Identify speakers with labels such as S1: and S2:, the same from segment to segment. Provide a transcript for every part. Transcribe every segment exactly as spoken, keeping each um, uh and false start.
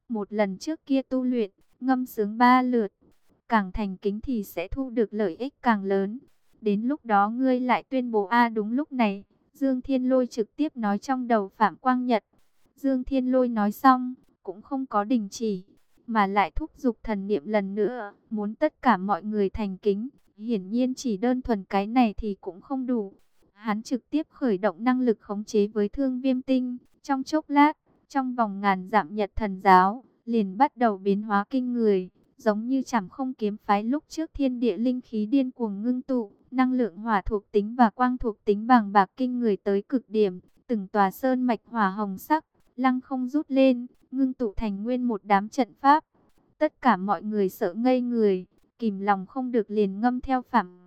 S1: Một lần trước kia tu luyện, ngâm sướng ba lượt, càng thành kính thì sẽ thu được lợi ích càng lớn. Đến lúc đó ngươi lại tuyên bố a đúng lúc này, Dương Thiên Lôi trực tiếp nói trong đầu Phạm Quang Nhật. Dương Thiên Lôi nói xong, cũng không có đình chỉ, mà lại thúc giục thần niệm lần nữa, muốn tất cả mọi người thành kính. Hiển nhiên chỉ đơn thuần cái này thì cũng không đủ. Hắn trực tiếp khởi động năng lực khống chế với Thương Viêm Tinh. Trong chốc lát, trong vòng ngàn dặm Nhật Thần Giáo, liền bắt đầu biến hóa kinh người. Giống như Trảm Không kiếm phái lúc trước thiên địa linh khí điên cuồng ngưng tụ. Năng lượng hỏa thuộc tính và quang thuộc tính bàng bạc kinh người tới cực điểm. Từng tòa sơn mạch hỏa hồng sắc, lăng không rút lên, ngưng tụ thành nguyên một đám trận pháp. Tất cả mọi người sợ ngây người, kìm lòng không được liền ngâm theo Phạm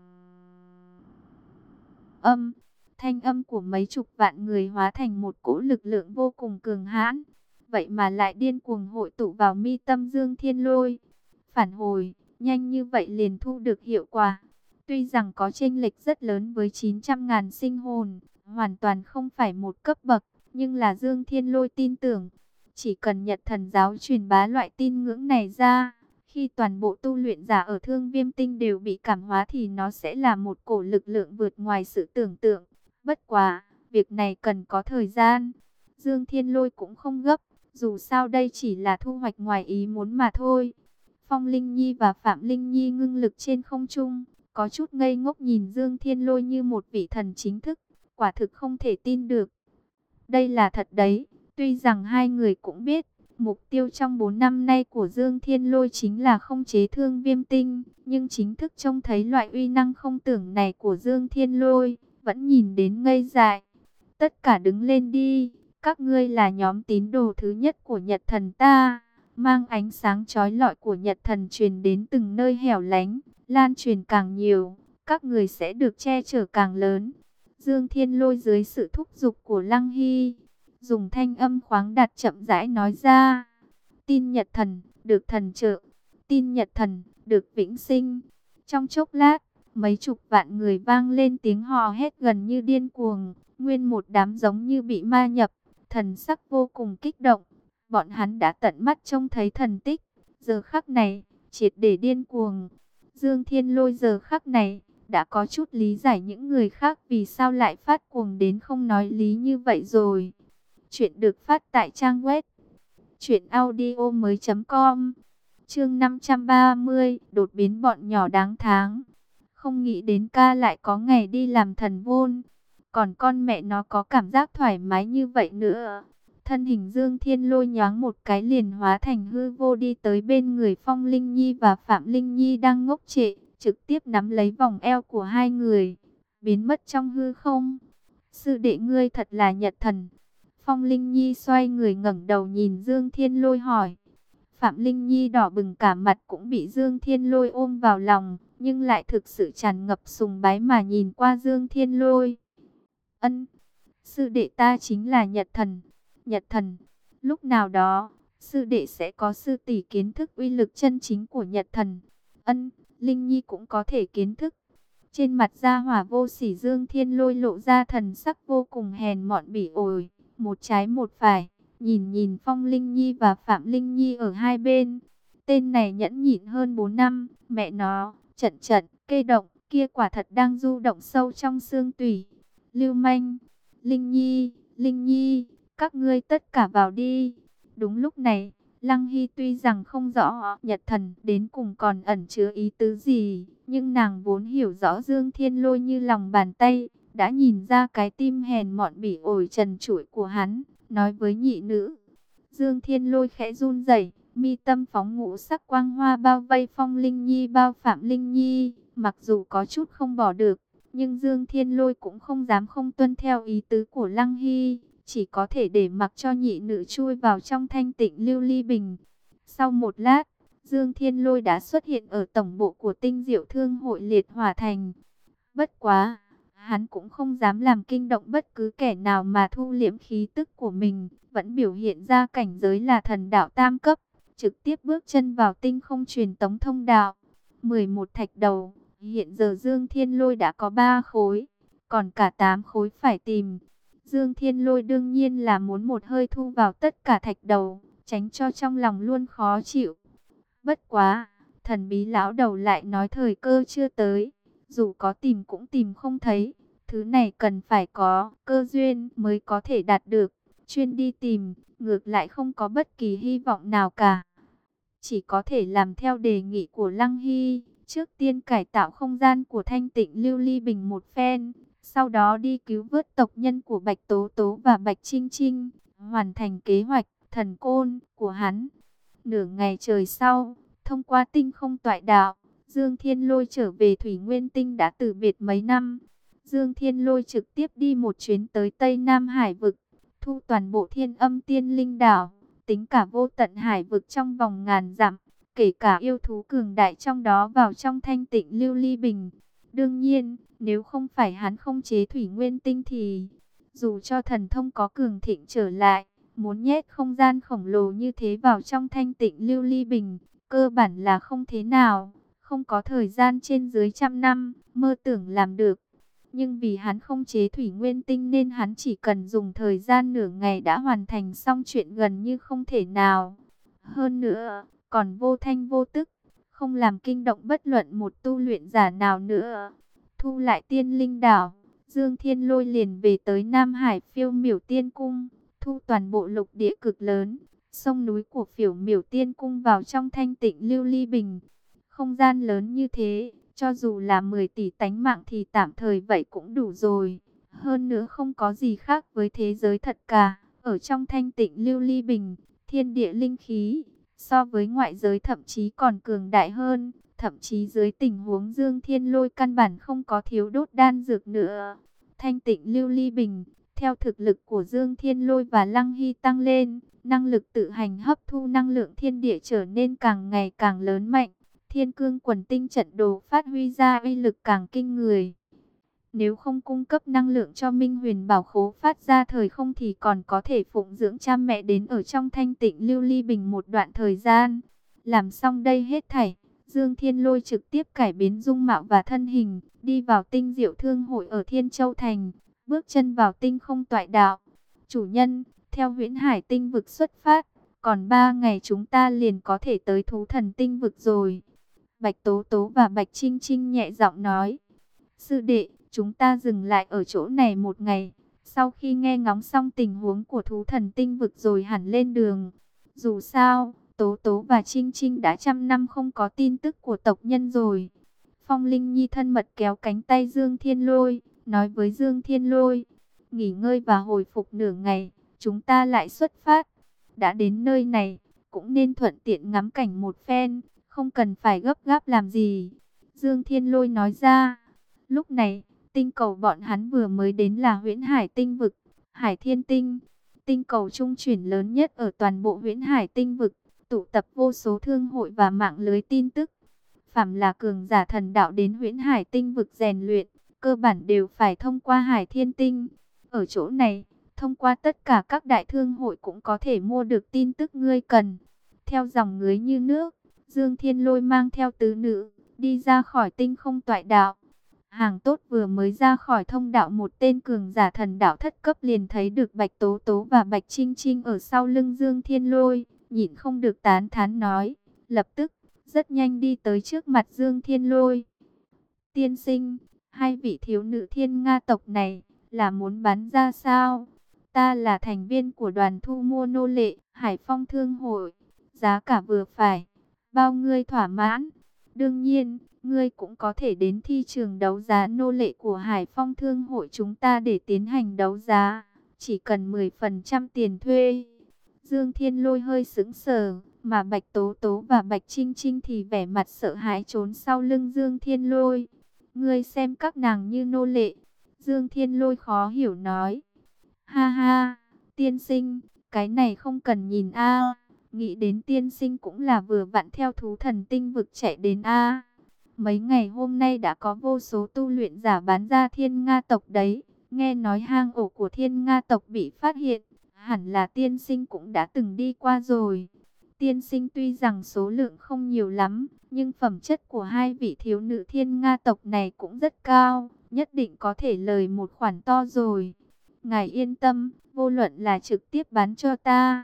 S1: âm. Thanh âm của mấy chục vạn người hóa thành một cỗ lực lượng vô cùng cường hãn. Vậy mà lại điên cuồng hội tụ vào mi tâm Dương Thiên Lôi. Phản hồi, nhanh như vậy liền thu được hiệu quả. Tuy rằng có chênh lệch rất lớn với chín trăm ngàn sinh hồn, hoàn toàn không phải một cấp bậc, nhưng là Dương Thiên Lôi tin tưởng, chỉ cần Nhật Thần Giáo truyền bá loại tin ngưỡng này ra, khi toàn bộ tu luyện giả ở Thương Viêm Tinh đều bị cảm hóa thì nó sẽ là một cổ lực lượng vượt ngoài sự tưởng tượng. Bất quá, việc này cần có thời gian. Dương Thiên Lôi cũng không gấp, dù sao đây chỉ là thu hoạch ngoài ý muốn mà thôi. Phong Linh Nhi và Phạm Linh Nhi ngưng lực trên không trung, có chút ngây ngốc nhìn Dương Thiên Lôi như một vị thần chính thức, quả thực không thể tin được. Đây là thật đấy, tuy rằng hai người cũng biết, mục tiêu trong bốn năm nay của Dương Thiên Lôi chính là khống chế Thương Viêm Tinh, nhưng chính thức trông thấy loại uy năng không tưởng này của Dương Thiên Lôi, vẫn nhìn đến ngây dại. Tất cả đứng lên đi, các ngươi là nhóm tín đồ thứ nhất của Nhật Thần ta. Mang ánh sáng chói lọi của Nhật Thần truyền đến từng nơi hẻo lánh, lan truyền càng nhiều, các người sẽ được che chở càng lớn. Dương Thiên Lôi dưới sự thúc giục của Lăng Hy, dùng thanh âm khoáng đạt chậm rãi nói ra. Tin Nhật Thần, được thần trợ. Tin Nhật Thần, được vĩnh sinh. Trong chốc lát, mấy chục vạn người vang lên tiếng hò hét gần như điên cuồng. Nguyên một đám giống như bị ma nhập, thần sắc vô cùng kích động. Bọn hắn đã tận mắt trông thấy thần tích. Giờ khắc này, triệt để điên cuồng. Dương Thiên Lôi giờ khắc này, đã có chút lý giải những người khác vì sao lại phát cuồng đến không nói lý như vậy rồi. Chuyện được phát tại trang web truyện audio mới chấm com. Chương năm trăm ba mươi, đột biến bọn nhỏ đáng tháng. Không nghĩ đến ca lại có ngày đi làm thần vôn, còn con mẹ nó có cảm giác thoải mái như vậy nữa. Thân hình Dương Thiên Lôi nhoáng một cái liền hóa thành hư vô đi tới bên người Phong Linh Nhi và Phạm Linh Nhi đang ngốc trệ, trực tiếp nắm lấy vòng eo của hai người, biến mất trong hư không. Sư đệ ngươi thật là Nhật Thần. Phong Linh Nhi xoay người ngẩng đầu nhìn Dương Thiên Lôi hỏi. Phạm Linh Nhi đỏ bừng cả mặt cũng bị Dương Thiên Lôi ôm vào lòng, nhưng lại thực sự tràn ngập sùng bái mà nhìn qua Dương Thiên Lôi. Ân, sư đệ ta chính là Nhật Thần. Nhật Thần, lúc nào đó, sư đệ sẽ có sư tỷ kiến thức uy lực chân chính của Nhật Thần. Ân, Linh Nhi cũng có thể kiến thức. Trên mặt gia hỏa vô sỉ Dương Thiên Lôi lộ ra thần sắc vô cùng hèn mọn bỉ ổi, một trái một phải, nhìn nhìn Phong Linh Nhi và Phạm Linh Nhi ở hai bên. Tên này nhẫn nhịn hơn bốn năm, mẹ nó, trận trận, kê động, kia quả thật đang du động sâu trong xương tủy. Lưu manh, Linh Nhi, Linh Nhi, các ngươi tất cả vào đi. Đúng lúc này, Lăng Hy tuy rằng không rõ Nhật Thần đến cùng còn ẩn chứa ý tứ gì, nhưng nàng vốn hiểu rõ Dương Thiên Lôi như lòng bàn tay, đã nhìn ra cái tim hèn mọn bỉ ổi trần trụi của hắn, nói với nhị nữ. Dương Thiên Lôi khẽ run rẩy, mi tâm phóng ngũ sắc quang hoa bao vây Phong Linh Nhi bao Phạm Linh Nhi, mặc dù có chút không bỏ được, nhưng Dương Thiên Lôi cũng không dám không tuân theo ý tứ của Lăng Hy, chỉ có thể để mặc cho nhị nữ chui vào trong thanh tịnh lưu ly bình. Sau một lát, Dương Thiên Lôi đã xuất hiện ở tổng bộ của Tinh Diệu Thương hội Liệt Hỏa Thành. Bất quá, hắn cũng không dám làm kinh động bất cứ kẻ nào mà thu liễm khí tức của mình, vẫn biểu hiện ra cảnh giới là thần đạo tam cấp, trực tiếp bước chân vào tinh không truyền tống thông đạo. mười một thạch đầu, hiện giờ Dương Thiên Lôi đã có ba khối, còn cả tám khối phải tìm. Dương Thiên Lôi đương nhiên là muốn một hơi thu vào tất cả thạch đầu, tránh cho trong lòng luôn khó chịu. Bất quá, thần bí lão đầu lại nói thời cơ chưa tới, dù có tìm cũng tìm không thấy. Thứ này cần phải có cơ duyên mới có thể đạt được, chuyên đi tìm, ngược lại không có bất kỳ hy vọng nào cả. Chỉ có thể làm theo đề nghị của Lăng Hy, trước tiên cải tạo không gian của thanh tịnh lưu ly bình một phen, sau đó đi cứu vớt tộc nhân của Bạch Tố Tố và Bạch Trinh Trinh, hoàn thành kế hoạch thần côn của hắn. Nửa ngày trời sau, thông qua tinh không toại đạo, Dương Thiên Lôi trở về Thủy Nguyên Tinh đã từ biệt mấy năm. Dương Thiên Lôi trực tiếp đi một chuyến tới Tây Nam Hải vực, thu toàn bộ Thiên Âm Tiên Linh Đảo, tính cả vô tận hải vực trong vòng ngàn dặm, kể cả yêu thú cường đại trong đó vào trong thanh tịnh lưu ly bình. Đương nhiên, nếu không phải hắn không chế Thủy Nguyên Tinh thì, dù cho thần thông có cường thịnh trở lại, muốn nhét không gian khổng lồ như thế vào trong thanh tịnh lưu ly bình, cơ bản là không thế nào. Không có thời gian trên dưới trăm năm, mơ tưởng làm được. Nhưng vì hắn không chế Thủy Nguyên Tinh nên hắn chỉ cần dùng thời gian nửa ngày đã hoàn thành xong chuyện gần như không thể nào. Hơn nữa, còn vô thanh vô tức, không làm kinh động bất luận một tu luyện giả nào nữa. Thu lại Tiên Linh Đảo, Dương Thiên Lôi liền về tới Nam Hải Phiêu Miểu Tiên Cung, thu toàn bộ lục địa cực lớn, sông núi của Phiêu Miểu Tiên Cung vào trong thanh tịnh lưu ly bình. Không gian lớn như thế, cho dù là mười tỷ tánh mạng thì tạm thời vậy cũng đủ rồi. Hơn nữa không có gì khác với thế giới thật cả. Ở trong thanh tịnh lưu ly bình, thiên địa linh khí, so với ngoại giới thậm chí còn cường đại hơn. Thậm chí dưới tình huống Dương Thiên Lôi căn bản không có thiếu đốt đan dược nữa. Thanh tịnh lưu ly bình, theo thực lực của Dương Thiên Lôi và Lăng Hy tăng lên, năng lực tự hành hấp thu năng lượng thiên địa trở nên càng ngày càng lớn mạnh. Thiên cương quần tinh trận đồ phát huy ra uy lực càng kinh người. Nếu không cung cấp năng lượng cho Minh Huyền Bảo Khố phát ra thời không thì còn có thể phụng dưỡng cha mẹ đến ở trong thanh tịnh lưu ly bình một đoạn thời gian. Làm xong đây hết thảy, Dương Thiên Lôi trực tiếp cải biến dung mạo và thân hình, đi vào tinh diệu thương hội ở Thiên Châu Thành, bước chân vào tinh không toại đạo. Chủ nhân, theo Huyễn Hải tinh vực xuất phát, còn ba ngày chúng ta liền có thể tới Thú Thần tinh vực rồi. Bạch Tố Tố và Bạch Trinh Trinh nhẹ giọng nói. Sư đệ, chúng ta dừng lại ở chỗ này một ngày. Sau khi nghe ngóng xong tình huống của Thú Thần tinh vực rồi hẳn lên đường. Dù sao, Tố Tố và Trinh Trinh đã trăm năm không có tin tức của tộc nhân rồi. Phong Linh Nhi thân mật kéo cánh tay Dương Thiên Lôi, nói với Dương Thiên Lôi. Nghỉ ngơi và hồi phục nửa ngày, chúng ta lại xuất phát. Đã đến nơi này, cũng nên thuận tiện ngắm cảnh một phen. Không cần phải gấp gáp làm gì. Dương Thiên Lôi nói ra. Lúc này, tinh cầu bọn hắn vừa mới đến là Huyễn Hải tinh vực, Hải Thiên Tinh. Tinh cầu trung chuyển lớn nhất ở toàn bộ Huyễn Hải tinh vực, tụ tập vô số thương hội và mạng lưới tin tức. Phàm là cường giả thần đạo đến Huyễn Hải tinh vực rèn luyện, cơ bản đều phải thông qua Hải Thiên Tinh. Ở chỗ này, thông qua tất cả các đại thương hội cũng có thể mua được tin tức ngươi cần. Theo dòng người như nước, Dương Thiên Lôi mang theo tứ nữ, đi ra khỏi tinh không toại đạo. Hàng tốt vừa mới ra khỏi thông đạo, một tên cường giả thần đạo thất cấp liền thấy được Bạch Tố Tố và Bạch Trinh Trinh ở sau lưng Dương Thiên Lôi, nhịn không được tán thán nói, lập tức, rất nhanh đi tới trước mặt Dương Thiên Lôi. Tiên sinh, hai vị thiếu nữ Thiên Nga tộc này, là muốn bán ra sao? Ta là thành viên của đoàn thu mua nô lệ, Hải Phong Thương Hội, giá cả vừa phải, bao ngươi thỏa mãn. Đương nhiên, ngươi cũng có thể đến thi trường đấu giá nô lệ của Hải Phong Thương Hội chúng ta để tiến hành đấu giá, chỉ cần mười phần trăm tiền thuê. Dương Thiên Lôi hơi sững sờ, mà Bạch Tố Tố và Bạch Trinh Trinh thì vẻ mặt sợ hãi trốn sau lưng Dương Thiên Lôi. Ngươi xem các nàng như nô lệ. Dương Thiên Lôi khó hiểu nói. Ha ha, tiên sinh, cái này không cần nhìn a. Nghĩ đến tiên sinh cũng là vừa vặn theo Thú Thần tinh vực chạy đến a. Mấy ngày hôm nay đã có vô số tu luyện giả bán ra Thiên Nga tộc đấy. Nghe nói hang ổ của Thiên Nga tộc bị phát hiện, hẳn là tiên sinh cũng đã từng đi qua rồi. Tiên sinh tuy rằng số lượng không nhiều lắm, nhưng phẩm chất của hai vị thiếu nữ Thiên Nga tộc này cũng rất cao, nhất định có thể lời một khoản to rồi. Ngài yên tâm, vô luận là trực tiếp bán cho ta,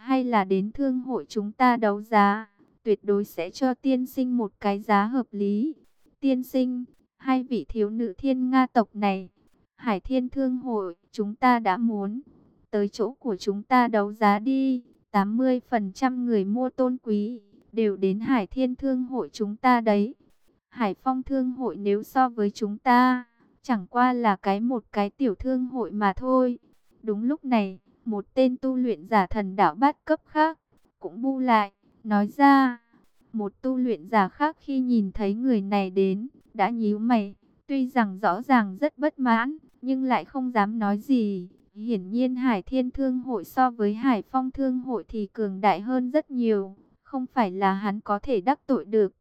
S1: hay là đến thương hội chúng ta đấu giá, tuyệt đối sẽ cho tiên sinh một cái giá hợp lý. Tiên sinh, hai vị thiếu nữ Thiên Nga tộc này, Hải Thiên Thương hội, chúng ta đã muốn tới chỗ của chúng ta đấu giá đi. tám mươi phần trăm người mua tôn quý đều đến Hải Thiên Thương hội chúng ta đấy. Hải Phong Thương hội nếu so với chúng ta, chẳng qua là cái một cái tiểu thương hội mà thôi. Đúng lúc này, một tên tu luyện giả thần đạo bát cấp khác cũng bu lại, nói ra. Một tu luyện giả khác khi nhìn thấy người này đến, đã nhíu mày, tuy rằng rõ ràng rất bất mãn, nhưng lại không dám nói gì. Hiển nhiên Hải Thiên Thương hội so với Hải Phong Thương hội thì cường đại hơn rất nhiều, không phải là hắn có thể đắc tội được.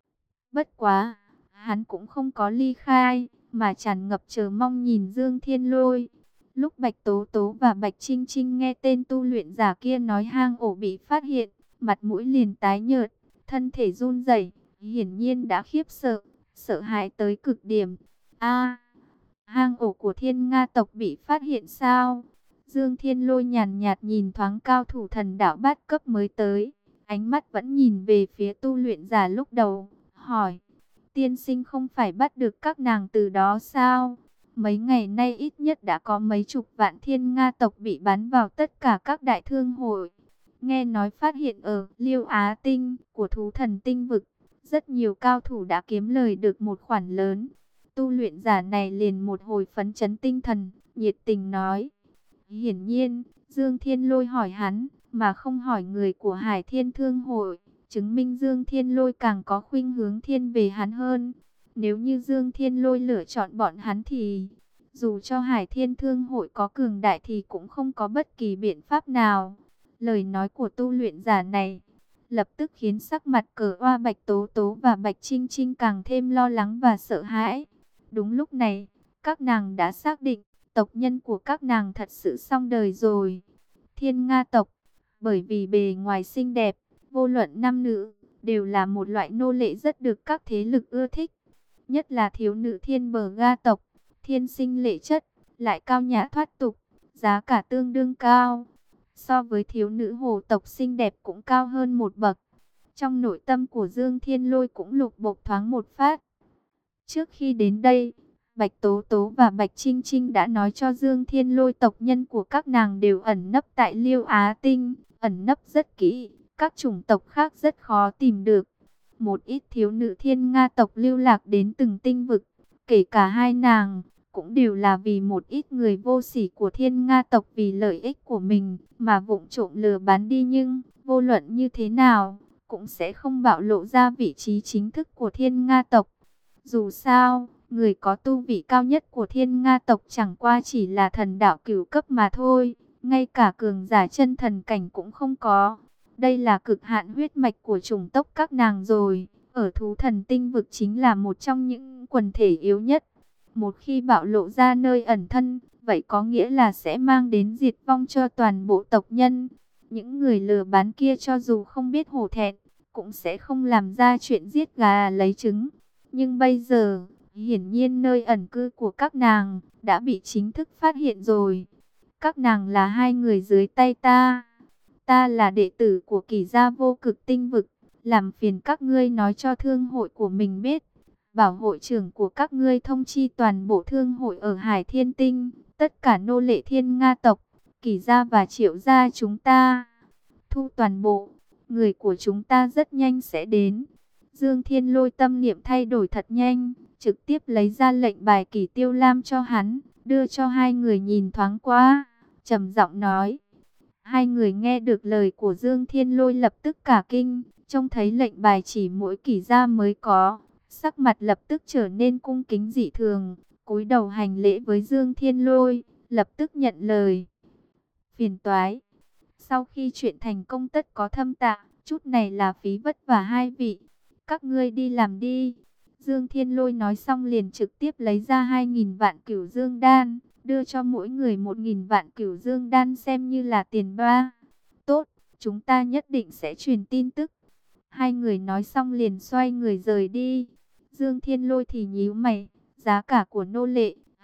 S1: Bất quá, hắn cũng không có ly khai, mà tràn ngập chờ mong nhìn Dương Thiên Lôi. Lúc Bạch Tố Tố và Bạch Trinh Trinh nghe tên tu luyện giả kia nói hang ổ bị phát hiện, mặt mũi liền tái nhợt, thân thể run rẩy, hiển nhiên đã khiếp sợ, sợ hãi tới cực điểm. A, hang ổ của Thiên Nga tộc bị phát hiện sao? Dương Thiên Lôi nhàn nhạt nhìn thoáng cao thủ thần đạo bát cấp mới tới, ánh mắt vẫn nhìn về phía tu luyện giả lúc đầu, hỏi: tiên sinh không phải bắt được các nàng từ đó sao? Mấy ngày nay ít nhất đã có mấy chục vạn Thiên Nga tộc bị bắn vào tất cả các đại thương hội. Nghe nói phát hiện ở Liêu Á Tinh của thú thần tinh vực, rất nhiều cao thủ đã kiếm lời được một khoản lớn. Tu luyện giả này liền một hồi phấn chấn tinh thần, nhiệt tình nói. Hiển nhiên, Dương Thiên Lôi hỏi hắn, mà không hỏi người của Hải Thiên Thương hội, chứng minh Dương Thiên Lôi càng có khuynh hướng thiên về hắn hơn. Nếu như Dương Thiên Lôi lựa chọn bọn hắn thì, dù cho Hải Thiên Thương hội có cường đại thì cũng không có bất kỳ biện pháp nào. Lời nói của tu luyện giả này, lập tức khiến sắc mặt Cờ Oa Bạch Tố Tố và Bạch Trinh Trinh càng thêm lo lắng và sợ hãi. Đúng lúc này, các nàng đã xác định, tộc nhân của các nàng thật sự xong đời rồi. Thiên Nga tộc, bởi vì bề ngoài xinh đẹp, vô luận nam nữ, đều là một loại nô lệ rất được các thế lực ưa thích. Nhất là thiếu nữ Thiên Bờ Ga tộc, thiên sinh lệ chất, lại cao nhã thoát tục, giá cả tương đương cao. So với thiếu nữ hồ tộc xinh đẹp cũng cao hơn một bậc. Trong nội tâm của Dương Thiên Lôi cũng lục bộc thoáng một phát. Trước khi đến đây, Bạch Tố Tố và Bạch Trinh Trinh đã nói cho Dương Thiên Lôi tộc nhân của các nàng đều ẩn nấp tại Liêu Á Tinh, ẩn nấp rất kỹ, các chủng tộc khác rất khó tìm được. Một ít thiếu nữ Thiên Nga tộc lưu lạc đến từng tinh vực, kể cả hai nàng, cũng đều là vì một ít người vô sỉ của Thiên Nga tộc vì lợi ích của mình mà vụng trộm lừa bán đi, nhưng vô luận như thế nào cũng sẽ không bạo lộ ra vị trí chính thức của Thiên Nga tộc. Dù sao, người có tu vị cao nhất của Thiên Nga tộc chẳng qua chỉ là thần đạo cửu cấp mà thôi, ngay cả cường giả chân thần cảnh cũng không có. Đây là cực hạn huyết mạch của chủng tộc các nàng rồi, ở thú thần tinh vực chính là một trong những quần thể yếu nhất. Một khi bạo lộ ra nơi ẩn thân, vậy có nghĩa là sẽ mang đến diệt vong cho toàn bộ tộc nhân. Những người lừa bán kia cho dù không biết hổ thẹn, cũng sẽ không làm ra chuyện giết gà lấy trứng. Nhưng bây giờ, hiển nhiên nơi ẩn cư của các nàng đã bị chính thức phát hiện rồi. Các nàng là hai người dưới tay ta. Ta là đệ tử của Kỷ gia vô cực tinh vực, làm phiền các ngươi nói cho thương hội của mình biết. Bảo hội trưởng của các ngươi thông chi toàn bộ thương hội ở Hải Thiên Tinh, tất cả nô lệ Thiên Nga tộc, Kỷ gia và Triệu gia chúng ta. Thu toàn bộ, người của chúng ta rất nhanh sẽ đến. Dương Thiên Lôi tâm niệm thay đổi thật nhanh, trực tiếp lấy ra lệnh bài Kỷ Tiêu Lam cho hắn, đưa cho hai người nhìn thoáng qua, trầm giọng nói. Hai người nghe được lời của Dương Thiên Lôi lập tức cả kinh, trông thấy lệnh bài chỉ mỗi Kỷ gia mới có, sắc mặt lập tức trở nên cung kính dị thường, cúi đầu hành lễ với Dương Thiên Lôi, lập tức nhận lời. Phiền toái. Sau khi chuyện thành công tất có thâm tạ, chút này là phí vất vả hai vị. Các ngươi đi làm đi. Dương Thiên Lôi nói xong liền trực tiếp lấy ra hai nghìn vạn cửu dương đan, đưa cho mỗi người một nghìn vạn cửu dương đan xem như là tiền ba. Tốt, chúng ta nhất định sẽ truyền tin tức. Hai người nói xong liền xoay người rời đi. Dương Thiên Lôi thì nhíu mày, giá cả của nô lệ,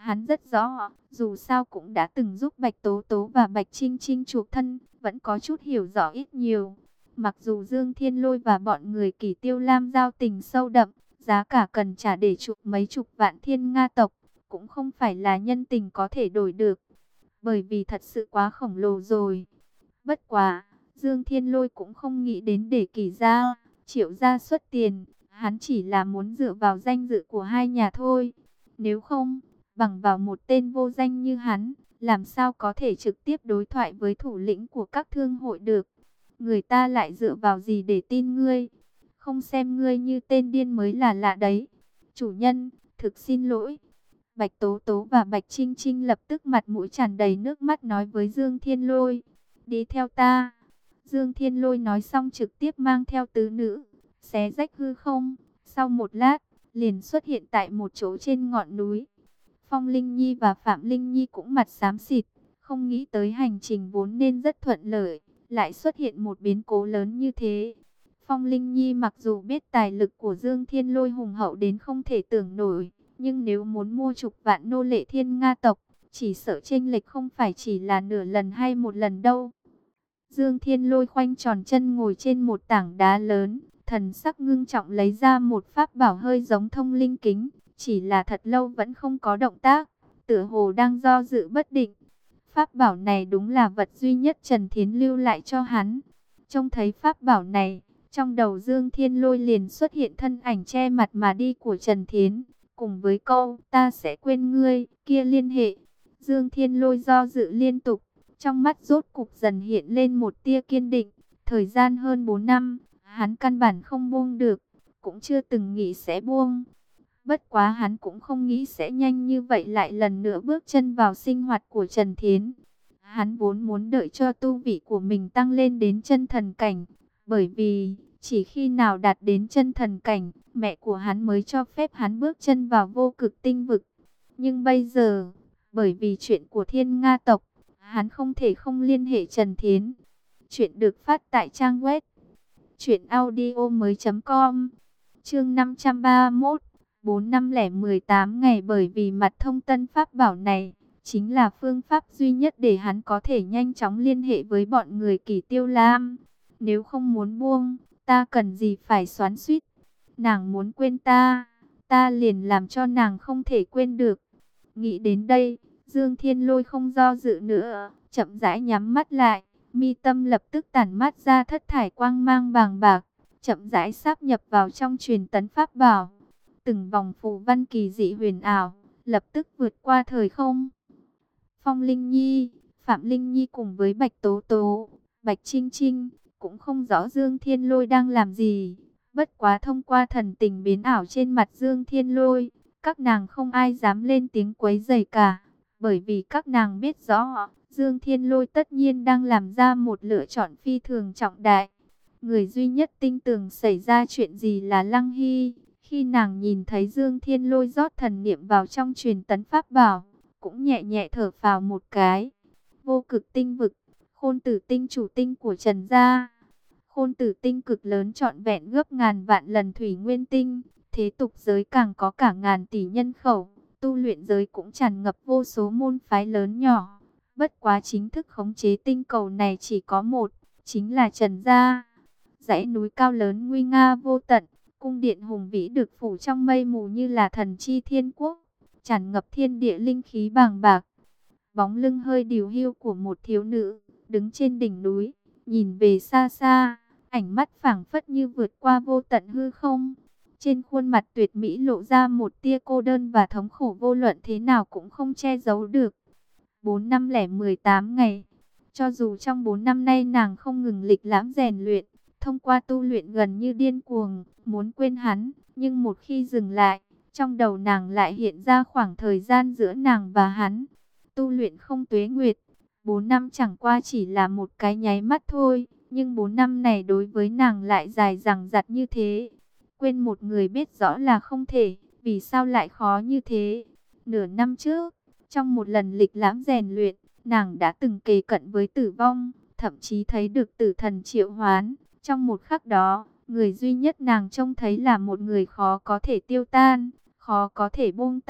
S1: Hắn rất rõ, dù sao cũng đã từng giúp Bạch Tố Tố và Bạch Trinh Trinh chuộc thân, vẫn có chút hiểu rõ ít nhiều. Mặc dù Dương Thiên Lôi và bọn người Kỷ Tiêu Lam giao tình sâu đậm, giá cả cần trả để chuộc mấy chục vạn thiên Nga tộc, cũng không phải là nhân tình có thể đổi được, bởi vì thật sự quá khổng lồ rồi. Bất quá, Dương Thiên Lôi cũng không nghĩ đến để Kỷ gia, Triệu gia xuất tiền, hắn chỉ là muốn dựa vào danh dự của hai nhà thôi. Nếu không, bằng vào một tên vô danh như hắn, làm sao có thể trực tiếp đối thoại với thủ lĩnh của các thương hội được. Người ta lại dựa vào gì để tin ngươi? Không xem ngươi như tên điên mới là lạ đấy. Chủ nhân, thực xin lỗi. Bạch Tố Tố và Bạch Trinh Trinh lập tức mặt mũi tràn đầy nước mắt nói với Dương Thiên Lôi. Đi theo ta. Dương Thiên Lôi nói xong trực tiếp mang theo tứ nữ, xé rách hư không. Sau một lát, liền xuất hiện tại một chỗ trên ngọn núi. Phong Linh Nhi và Phạm Linh Nhi cũng mặt xám xịt, không nghĩ tới hành trình vốn nên rất thuận lợi, lại xuất hiện một biến cố lớn như thế. Phong Linh Nhi mặc dù biết tài lực của Dương Thiên Lôi hùng hậu đến không thể tưởng nổi, nhưng nếu muốn mua chục vạn nô lệ thiên Nga tộc, chỉ sợ chênh lệch không phải chỉ là nửa lần hay một lần đâu. Dương Thiên Lôi khoanh tròn chân ngồi trên một tảng đá lớn, thần sắc ngưng trọng lấy ra một pháp bảo hơi giống thông linh kính, chỉ là thật lâu vẫn không có động tác, tựa hồ đang do dự bất định. Pháp bảo này đúng là vật duy nhất Trần Thiến lưu lại cho hắn. Trông thấy pháp bảo này, trong đầu Dương Thiên Lôi liền xuất hiện thân ảnh che mặt mà đi của Trần Thiến, cùng với câu ta sẽ quên ngươi kia liên hệ. Dương Thiên Lôi do dự liên tục, trong mắt rốt cục dần hiện lên một tia kiên định. Thời gian hơn bốn năm, hắn căn bản không buông được, cũng chưa từng nghĩ sẽ buông. Bất quá hắn cũng không nghĩ sẽ nhanh như vậy lại lần nữa bước chân vào sinh hoạt của Trần Thiến. Hắn vốn muốn đợi cho tu vị của mình tăng lên đến chân thần cảnh, bởi vì chỉ khi nào đạt đến chân thần cảnh, mẹ của hắn mới cho phép hắn bước chân vào vô cực tinh vực. Nhưng bây giờ, bởi vì chuyện của thiên Nga tộc, hắn không thể không liên hệ Trần Thiến. Chuyện được phát tại trang web truyện audio mới chấm com. Chương năm trăm ba mươi mốt, bốn năm lẻ mười tám ngày. Bởi vì mặt thông tân pháp bảo này chính là phương pháp duy nhất để hắn có thể nhanh chóng liên hệ với bọn người Kỷ Tiêu Lam. Nếu không muốn buông, ta cần gì phải xoắn xuýt. Nàng muốn quên ta, ta liền làm cho nàng không thể quên được. Nghĩ đến đây, Dương Thiên Lôi không do dự nữa, chậm rãi nhắm mắt lại, mi tâm lập tức tản mát ra thất thải quang mang bàng bạc, chậm rãi sáp nhập vào trong truyền tấn pháp bảo. Từng vòng phù văn kỳ dị huyền ảo, lập tức vượt qua thời không. Phong Linh Nhi, Phạm Linh Nhi cùng với Bạch Tố Tố, Bạch Trinh Trinh cũng không rõ Dương Thiên Lôi đang làm gì. Bất quá thông qua thần tình biến ảo trên mặt Dương Thiên Lôi, các nàng không ai dám lên tiếng quấy rầy cả. Bởi vì các nàng biết rõ, Dương Thiên Lôi tất nhiên đang làm ra một lựa chọn phi thường trọng đại. Người duy nhất tin tưởng xảy ra chuyện gì là Lăng Hy. Khi nàng nhìn thấy Dương Thiên Lôi rót thần niệm vào trong truyền tấn pháp bảo, cũng nhẹ nhẹ thở phào một cái. Vô cực tinh vực, Khôn Tử tinh chủ tinh của Trần gia. Khôn Tử tinh cực lớn trọn vẹn gấp ngàn vạn lần Thủy Nguyên tinh, thế tục giới càng có cả ngàn tỷ nhân khẩu, tu luyện giới cũng tràn ngập vô số môn phái lớn nhỏ. Bất quá chính thức khống chế tinh cầu này chỉ có một, chính là Trần gia. Dãy núi cao lớn nguy nga vô tận, cung điện hùng vĩ được phủ trong mây mù như là thần chi thiên quốc, tràn ngập thiên địa linh khí bàng bạc. Bóng lưng hơi điều hiu của một thiếu nữ, đứng trên đỉnh núi, nhìn về xa xa, ảnh mắt phảng phất như vượt qua vô tận hư không. Trên khuôn mặt tuyệt mỹ lộ ra một tia cô đơn và thống khổ vô luận thế nào cũng không che giấu được. Bốn năm lẻ mười tám ngày, cho dù trong bốn năm nay nàng không ngừng lịch lãm rèn luyện, thông qua tu luyện gần như điên cuồng, muốn quên hắn, nhưng một khi dừng lại, trong đầu nàng lại hiện ra khoảng thời gian giữa nàng và hắn. Tu luyện không tuế nguyệt, bốn năm chẳng qua chỉ là một cái nháy mắt thôi, nhưng bốn năm này đối với nàng lại dài dằng dặc như thế. Quên một người biết rõ là không thể, vì sao lại khó như thế? Nửa năm trước, trong một lần lịch lãm rèn luyện, nàng đã từng kề cận với tử vong, thậm chí thấy được tử thần triệu hoán. Trong một khắc đó, người duy nhất nàng trông thấy là một người khó có thể tiêu tan, khó có thể buông tay,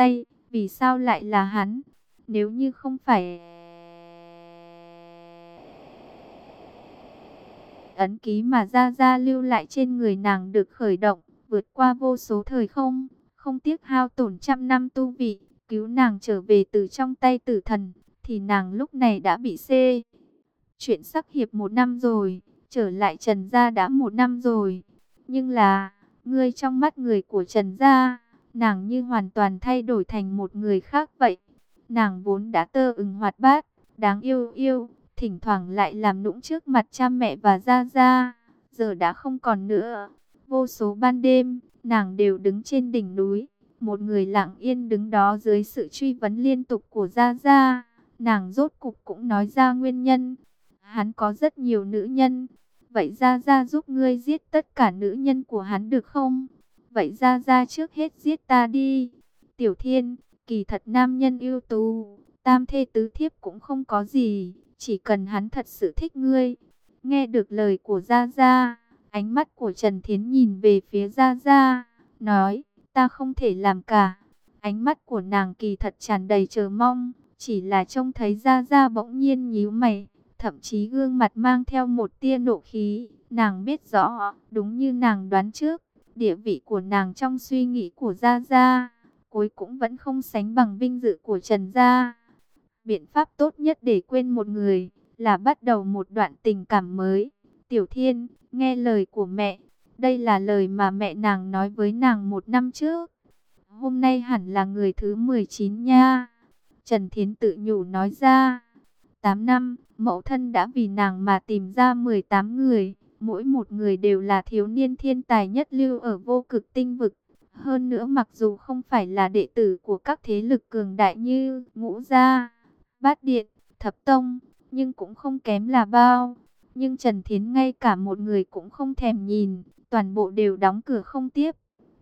S1: Vì sao lại là hắn? Nếu như không phải ấn ký mà Gia Gia lưu lại trên người nàng được khởi động, vượt qua vô số thời không, không tiếc hao tổn trăm năm tu vị, cứu nàng trở về từ trong tay tử thần, thì nàng lúc này đã bị xê. Chuyện sắc hiệp một năm rồi, trở lại Trần Gia đã một năm rồi. Nhưng là, ngươi trong mắt người của Trần Gia, nàng như hoàn toàn thay đổi thành một người khác vậy. Nàng vốn đã tơ ừng hoạt bát, đáng yêu yêu, thỉnh thoảng lại làm nũng trước mặt cha mẹ và Gia Gia, giờ đã không còn nữa. Vô số ban đêm, nàng đều đứng trên đỉnh núi, một người lặng yên đứng đó dưới sự truy vấn liên tục của Gia Gia. Nàng rốt cục cũng nói ra nguyên nhân. Hắn có rất nhiều nữ nhân. Vậy Gia Gia giúp ngươi giết tất cả nữ nhân của hắn được không? Vậy Gia Gia trước hết giết ta đi. Tiểu Thiên, kỳ thật nam nhân ưu tú, tam thê tứ thiếp cũng không có gì, chỉ cần hắn thật sự thích ngươi. Nghe được lời của Gia Gia, ánh mắt của Trần Thiến nhìn về phía Gia Gia, nói, ta không thể làm cả. Ánh mắt của nàng kỳ thật tràn đầy chờ mong, chỉ là trông thấy Gia Gia bỗng nhiên nhíu mày, thậm chí gương mặt mang theo một tia nộ khí. Nàng biết rõ, đúng như nàng đoán trước, địa vị của nàng trong suy nghĩ của Gia Gia, cuối cũng vẫn không sánh bằng vinh dự của Trần Gia. Biện pháp tốt nhất để quên một người, là bắt đầu một đoạn tình cảm mới. Tiểu Thiên, nghe lời của mẹ. Đây là lời mà mẹ nàng nói với nàng một năm trước. Hôm nay hẳn là người thứ mười chín nha. Trần Thiến tự nhủ nói ra. tám năm, mẫu thân đã vì nàng mà tìm ra mười tám người. Mỗi một người đều là thiếu niên thiên tài nhất lưu ở vô cực tinh vực. Hơn nữa mặc dù không phải là đệ tử của các thế lực cường đại như Ngũ Gia, Bát Điện, Thập Tông, nhưng cũng không kém là bao. Nhưng Trần Thiến ngay cả một người cũng không thèm nhìn, toàn bộ đều đóng cửa không tiếp.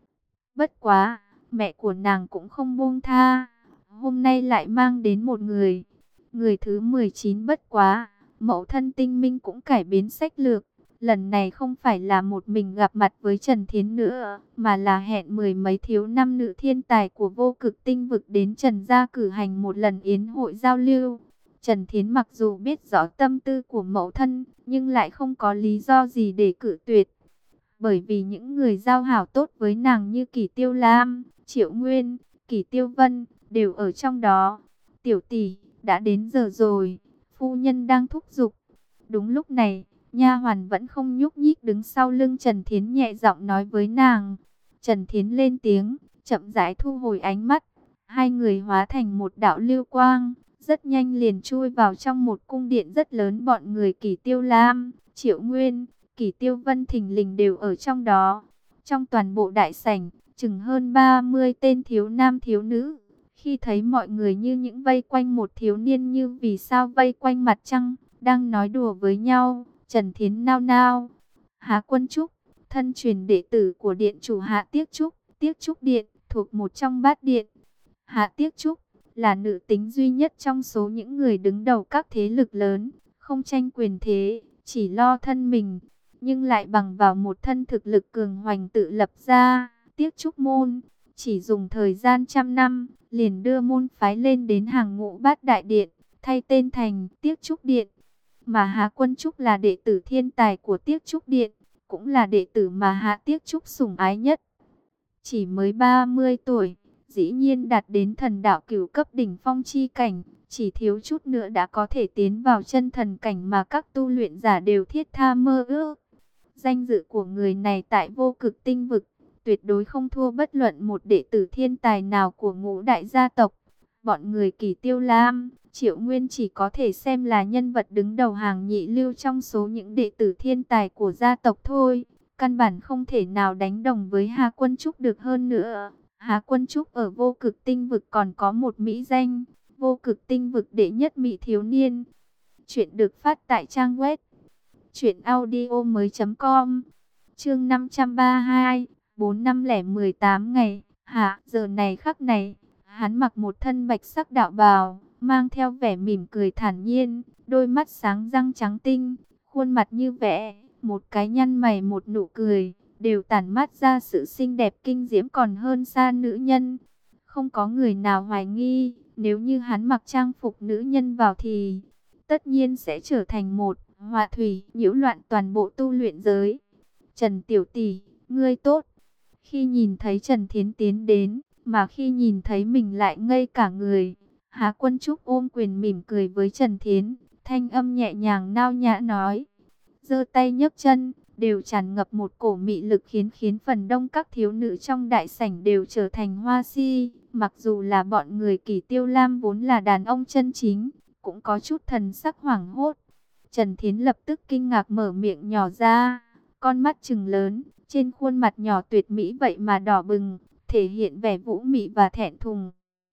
S1: Bất quá, mẹ của nàng cũng không buông tha, hôm nay lại mang đến một người, người thứ mười chín. Bất quá, mẫu thân tinh minh cũng cải biến sách lược. Lần này không phải là một mình gặp mặt với Trần Thiến nữa, mà là hẹn mười mấy thiếu nam nữ thiên tài của vô cực tinh vực đến Trần Gia cử hành một lần yến hội giao lưu. Trần Thiến mặc dù biết rõ tâm tư của mẫu thân, nhưng lại không có lý do gì để cự tuyệt. Bởi vì những người giao hảo tốt với nàng như Kỷ Tiêu Lam, Triệu Nguyên, Kỷ Tiêu Vân, đều ở trong đó. Tiểu tỷ, đã đến giờ rồi, phu nhân đang thúc giục. Đúng lúc này, nha hoàn vẫn không nhúc nhích đứng sau lưng Trần Thiến nhẹ giọng nói với nàng. Trần Thiến lên tiếng, chậm rãi thu hồi ánh mắt. Hai người hóa thành một đạo lưu quang, rất nhanh liền chui vào trong một cung điện rất lớn. Bọn người Kỷ Tiêu Lam, Triệu Nguyên, Kỷ Tiêu Vân thình lình đều ở trong đó. Trong toàn bộ đại sảnh, chừng hơn ba mươi tên thiếu nam thiếu nữ. Khi thấy mọi người như những vây quanh một thiếu niên như vì sao vây quanh mặt trăng, đang nói đùa với nhau, Trần Thiến nao nao. Hạ Quân Trúc, thân truyền đệ tử của điện chủ Hạ Tiếc Trúc, Tiếc Trúc Điện, thuộc một trong bát điện. Hạ Tiếc Trúc là nữ tính duy nhất trong số những người đứng đầu các thế lực lớn, không tranh quyền thế, chỉ lo thân mình, nhưng lại bằng vào một thân thực lực cường hoành tự lập ra Tiếc Trúc Môn. Chỉ dùng thời gian trăm năm, liền đưa môn phái lên đến hàng ngũ bát đại điện, thay tên thành Tiếc Trúc Điện. Mà Hạ Quân Trúc là đệ tử thiên tài của Tiếc Trúc Điện, cũng là đệ tử mà Hạ Tiếc Trúc sủng ái nhất. Chỉ mới ba mươi tuổi, dĩ nhiên đạt đến thần đạo cửu cấp đỉnh phong chi cảnh, chỉ thiếu chút nữa đã có thể tiến vào chân thần cảnh mà các tu luyện giả đều thiết tha mơ ước. Danh dự của người này tại vô cực tinh vực, tuyệt đối không thua bất luận một đệ tử thiên tài nào của ngũ đại gia tộc. Bọn người Kỷ Tiêu Lam, Triệu Nguyên chỉ có thể xem là nhân vật đứng đầu hàng nhị lưu trong số những đệ tử thiên tài của gia tộc thôi. Căn bản không thể nào đánh đồng với Hạ Quân Trúc được hơn nữa. Hạ Quân Trúc ở vô cực tinh vực còn có một mỹ danh, vô cực tinh vực đệ nhất mỹ thiếu niên. Chuyện được phát tại trang web truyện audio mới chấm com. Chương năm trăm ba mươi hai, bốn năm lẻ mười tám ngày. Hạ, giờ này khắc này, hắn mặc một thân bạch sắc đạo bào, mang theo vẻ mỉm cười thản nhiên, đôi mắt sáng răng trắng tinh, khuôn mặt như vẽ, một cái nhăn mày một nụ cười, đều tản mát ra sự xinh đẹp kinh diễm còn hơn xa nữ nhân. Không có người nào hoài nghi, nếu như hắn mặc trang phục nữ nhân vào thì tất nhiên sẽ trở thành một họa thủy nhiễu loạn toàn bộ tu luyện giới. Trần tiểu tỷ, ngươi tốt. Khi nhìn thấy Trần Thiến tiến đến, mà khi nhìn thấy mình lại ngây cả người, Hà Quân Trúc ôm quyền mỉm cười với Trần Thiến, thanh âm nhẹ nhàng nao nhã nói, giơ tay nhấc chân, đều tràn ngập một cổ mị lực khiến khiến phần đông các thiếu nữ trong đại sảnh đều trở thành hoa si. Mặc dù là bọn người Kỷ Tiêu Lam vốn là đàn ông chân chính, cũng có chút thần sắc hoảng hốt. Trần Thiến lập tức kinh ngạc mở miệng nhỏ ra, con mắt trừng lớn, trên khuôn mặt nhỏ tuyệt mỹ vậy mà đỏ bừng, thể hiện vẻ vũ mị và thẹn thùng.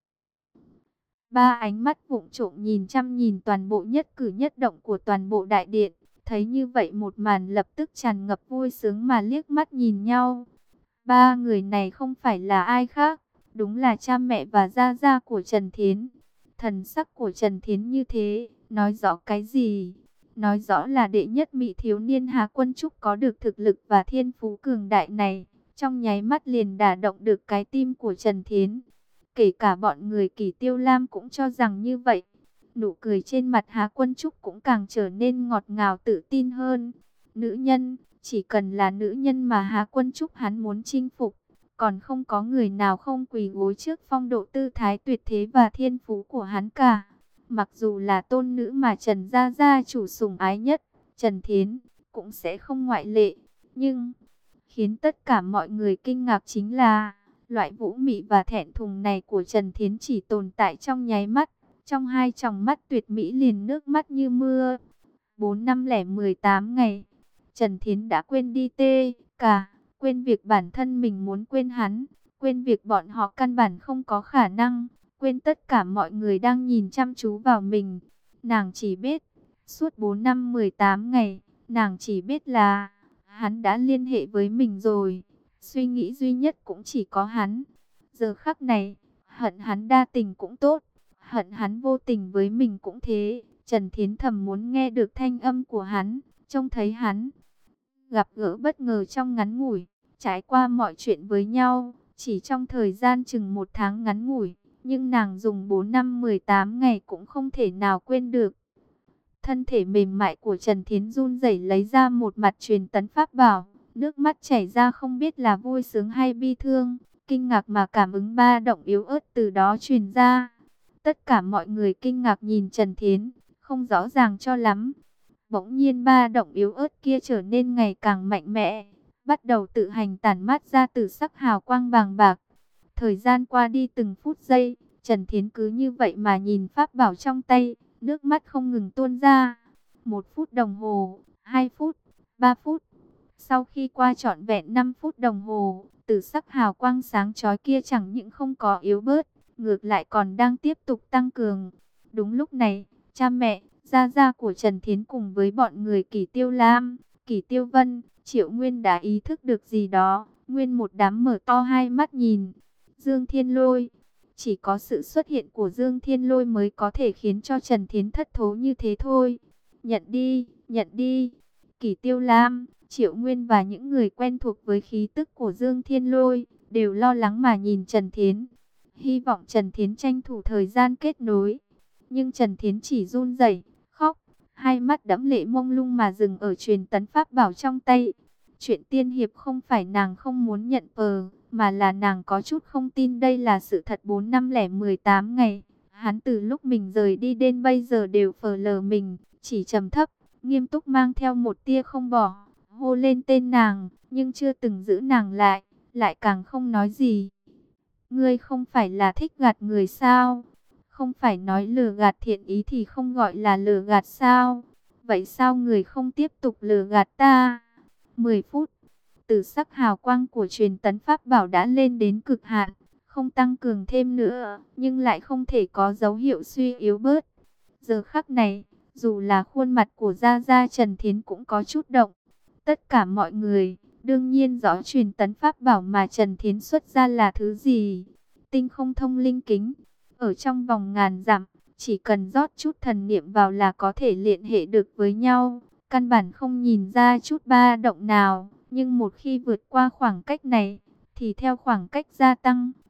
S1: Ba ánh mắt vụng trộm nhìn chăm nhìn toàn bộ nhất cử nhất động của toàn bộ đại điện. Thấy như vậy một màn lập tức tràn ngập vui sướng mà liếc mắt nhìn nhau. Ba người này không phải là ai khác, đúng là cha mẹ và gia gia của Trần Thiến. Thần sắc của Trần Thiến như thế, nói rõ cái gì? Nói rõ là đệ nhất mỹ thiếu niên Hà Quân Trúc có được thực lực và thiên phú cường đại này, trong nháy mắt liền đả động được cái tim của Trần Thiến. Kể cả bọn người Kỷ Tiêu Lam cũng cho rằng như vậy. Nụ cười trên mặt Hà Quân Trúc cũng càng trở nên ngọt ngào tự tin hơn. Nữ nhân, chỉ cần là nữ nhân mà Hà Quân Trúc hắn muốn chinh phục, còn không có người nào không quỳ gối trước phong độ tư thái tuyệt thế và thiên phú của hắn cả. Mặc dù là tôn nữ mà Trần Gia Gia chủ sủng ái nhất, Trần Thiến, cũng sẽ không ngoại lệ. Nhưng, khiến tất cả mọi người kinh ngạc chính là, loại vũ mị và thẹn thùng này của Trần Thiến chỉ tồn tại trong nháy mắt. Trong hai tròng mắt tuyệt mỹ liền nước mắt như mưa. Bốn năm lẻ mười tám ngày, Trần Thiến đã quên đi tê cả, quên việc bản thân mình muốn quên hắn, quên việc bọn họ căn bản không có khả năng, quên tất cả mọi người đang nhìn chăm chú vào mình. Nàng chỉ biết, suốt bốn năm mười tám ngày, nàng chỉ biết là hắn đã liên hệ với mình rồi. Suy nghĩ duy nhất cũng chỉ có hắn. Giờ khắc này, hận hắn đa tình cũng tốt, hận hắn vô tình với mình cũng thế. Trần Thiến thầm muốn nghe được thanh âm của hắn, trông thấy hắn. Gặp gỡ bất ngờ trong ngắn ngủi, trải qua mọi chuyện với nhau, chỉ trong thời gian chừng một tháng ngắn ngủi, nhưng nàng dùng bốn năm mười tám ngày cũng không thể nào quên được. Thân thể mềm mại của Trần Thiến run rẩy lấy ra một mặt truyền tấn pháp bảo, nước mắt chảy ra không biết là vui sướng hay bi thương, kinh ngạc mà cảm ứng ba động yếu ớt từ đó truyền ra. Tất cả mọi người kinh ngạc nhìn Trần Thiến, không rõ ràng cho lắm. Bỗng nhiên ba động yếu ớt kia trở nên ngày càng mạnh mẽ, bắt đầu tự hành tản mát ra từ sắc hào quang bàng bạc. Thời gian qua đi từng phút giây, Trần Thiến cứ như vậy mà nhìn pháp bảo trong tay, nước mắt không ngừng tuôn ra. Một phút đồng hồ, hai phút, ba phút. Sau khi qua trọn vẹn năm phút đồng hồ, từ sắc hào quang sáng chói kia chẳng những không có yếu bớt, ngược lại còn đang tiếp tục tăng cường. Đúng lúc này, cha mẹ, gia gia của Trần Thiến cùng với bọn người Kỷ Tiêu Lam, Kỷ Tiêu Vân, Triệu Nguyên đã ý thức được gì đó, nguyên một đám mở to hai mắt nhìn. Dương Thiên Lôi, chỉ có sự xuất hiện của Dương Thiên Lôi mới có thể khiến cho Trần Thiến thất thố như thế thôi. Nhận đi, nhận đi. Kỷ Tiêu Lam, Triệu Nguyên và những người quen thuộc với khí tức của Dương Thiên Lôi đều lo lắng mà nhìn Trần Thiến, hy vọng Trần Thiến tranh thủ thời gian kết nối. Nhưng Trần Thiến chỉ run rẩy, khóc, hai mắt đẫm lệ mông lung mà dừng ở truyền tấn pháp bảo trong tay. Chuyện tiên hiệp không phải nàng không muốn nhận pờ, mà là nàng có chút không tin đây là sự thật. Bốn năm lẻ mười tám ngày, hắn từ lúc mình rời đi đến bây giờ đều phờ lờ mình, chỉ trầm thấp, nghiêm túc mang theo một tia không bỏ, hô lên tên nàng, nhưng chưa từng giữ nàng lại, lại càng không nói gì. Ngươi không phải là thích gạt người sao? Không phải nói lừa gạt thiện ý thì không gọi là lừa gạt sao? Vậy sao người không tiếp tục lừa gạt ta? mười phút, từ sắc hào quang của truyền tấn pháp bảo đã lên đến cực hạn, không tăng cường thêm nữa, nhưng lại không thể có dấu hiệu suy yếu bớt. Giờ khắc này, dù là khuôn mặt của Gia Gia Trần Thiến cũng có chút động. Tất cả mọi người, đương nhiên rõ truyền tấn pháp bảo mà Trần Thiến xuất ra là thứ gì. Tinh không thông linh kính, ở trong vòng ngàn dặm, chỉ cần rót chút thần niệm vào là có thể liên hệ được với nhau. Căn bản không nhìn ra chút ba động nào, nhưng một khi vượt qua khoảng cách này, thì theo khoảng cách gia tăng,